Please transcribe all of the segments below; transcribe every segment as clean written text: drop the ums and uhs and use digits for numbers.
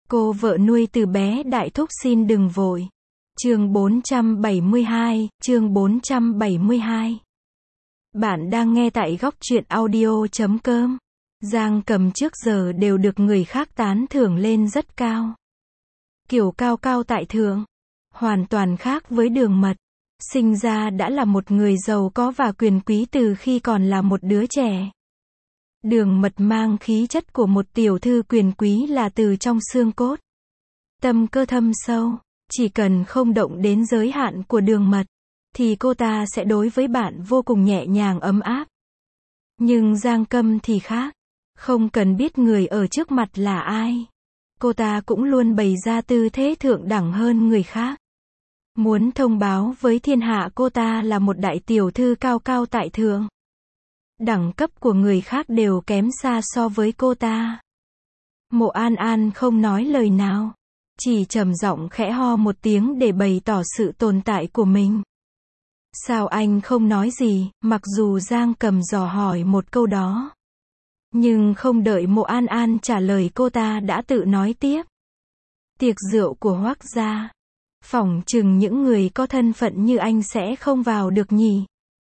Cô vợ nuôi từ bé đại thúc xin đừng vội. Chương 472. Bạn đang nghe tại góc truyện audio.com. Giang Cầm trước giờ đều được người khác tán thưởng lên rất cao. Kiểu cao cao tại thượng, hoàn toàn khác với Đường Mật. Sinh ra đã là một người giàu có và quyền quý từ khi còn là một đứa trẻ. Đường Mật mang khí chất của một tiểu thư quyền quý là từ trong xương cốt. Tâm cơ thâm sâu, chỉ cần không động đến giới hạn của Đường Mật, thì cô ta sẽ đối với bạn vô cùng nhẹ nhàng ấm áp. Nhưng Giang Cầm thì khác, không cần biết người ở trước mặt là ai, cô ta cũng luôn bày ra tư thế thượng đẳng hơn người khác. Muốn thông báo với thiên hạ cô ta là một đại tiểu thư cao cao tại thượng. Đẳng cấp của người khác đều kém xa so với cô ta. Mộ An An không nói lời nào, chỉ trầm giọng khẽ ho một tiếng để bày tỏ sự tồn tại của mình. Sao anh không nói gì, mặc dù Giang Cầm dò hỏi một câu đó. Nhưng không đợi Mộ An An trả lời cô ta đã tự nói tiếp. Tiệc rượu của Hoắc gia, phỏng chừng những người có thân phận như anh sẽ không vào được nhỉ.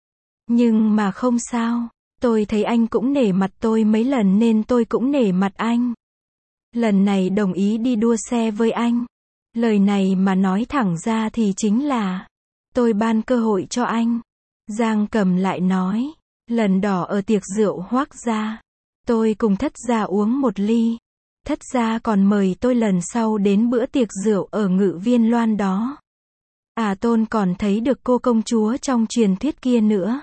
Nhưng mà không sao, tôi thấy anh cũng nể mặt tôi mấy lần nên tôi cũng nể mặt anh. Lần này đồng ý đi đua xe với anh. Lời này mà nói thẳng ra thì chính là tôi ban cơ hội cho anh. Giang Cầm lại nói, lần đỏ ở tiệc rượu Hoắc gia, tôi cùng Thất gia uống một ly. Thất gia còn mời tôi lần sau đến bữa tiệc rượu ở Ngự Viên Loan đó. Tôn còn thấy được cô công chúa trong truyền thuyết kia nữa.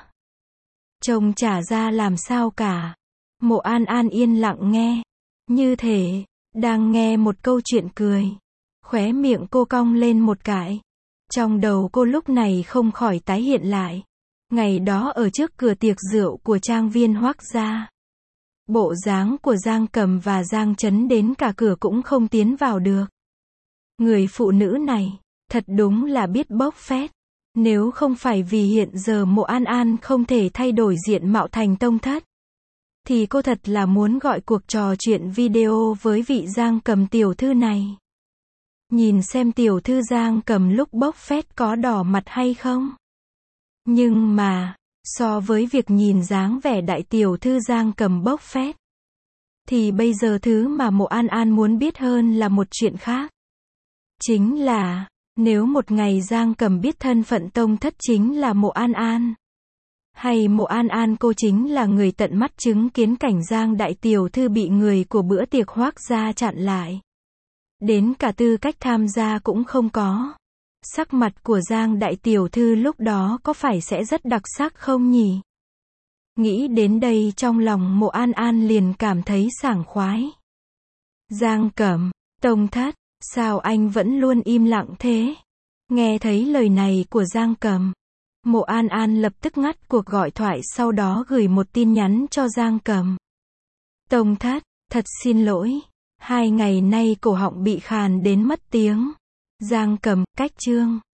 Trông chả ra làm sao cả. Mộ An An yên lặng nghe, như thể đang nghe một câu chuyện cười. Khóe miệng cô cong lên một cái. Trong đầu cô lúc này không khỏi tái hiện lại ngày đó ở trước cửa tiệc rượu của trang viên Hoắc gia. Bộ dáng của Giang Cầm và Giang Chấn đến cả cửa cũng không tiến vào được. Người phụ nữ này, thật đúng là biết bốc phét. Nếu không phải vì hiện giờ Mộ An An không thể thay đổi diện mạo thành tông thất, thì cô thật là muốn gọi cuộc trò chuyện video với vị Giang Cầm tiểu thư này. Nhìn xem tiểu thư Giang Cầm lúc bốc phét có đỏ mặt hay không. Nhưng mà, so với việc nhìn dáng vẻ đại tiểu thư Giang Cầm bốc phét, thì bây giờ thứ mà Mộ An An muốn biết hơn là một chuyện khác. Chính là, nếu một ngày Giang Cầm biết thân phận tông thất chính là Mộ An An, hay Mộ An An cô chính là người tận mắt chứng kiến cảnh Giang đại tiểu thư bị người của bữa tiệc Hoắc gia chặn lại, đến cả tư cách tham gia cũng không có. Sắc mặt của Giang đại tiểu thư lúc đó có phải sẽ rất đặc sắc không nhỉ? Nghĩ đến đây trong lòng Mộ An An liền cảm thấy sảng khoái. Giang Cầm, tông thất, sao anh vẫn luôn im lặng thế? Nghe thấy lời này của Giang Cầm, Mộ An An lập tức ngắt cuộc gọi thoại, sau đó gửi một tin nhắn cho Giang Cầm. Tông thất, thật xin lỗi, 2 ngày nay cổ họng bị khàn đến mất tiếng. Giang Cầm, cách chương.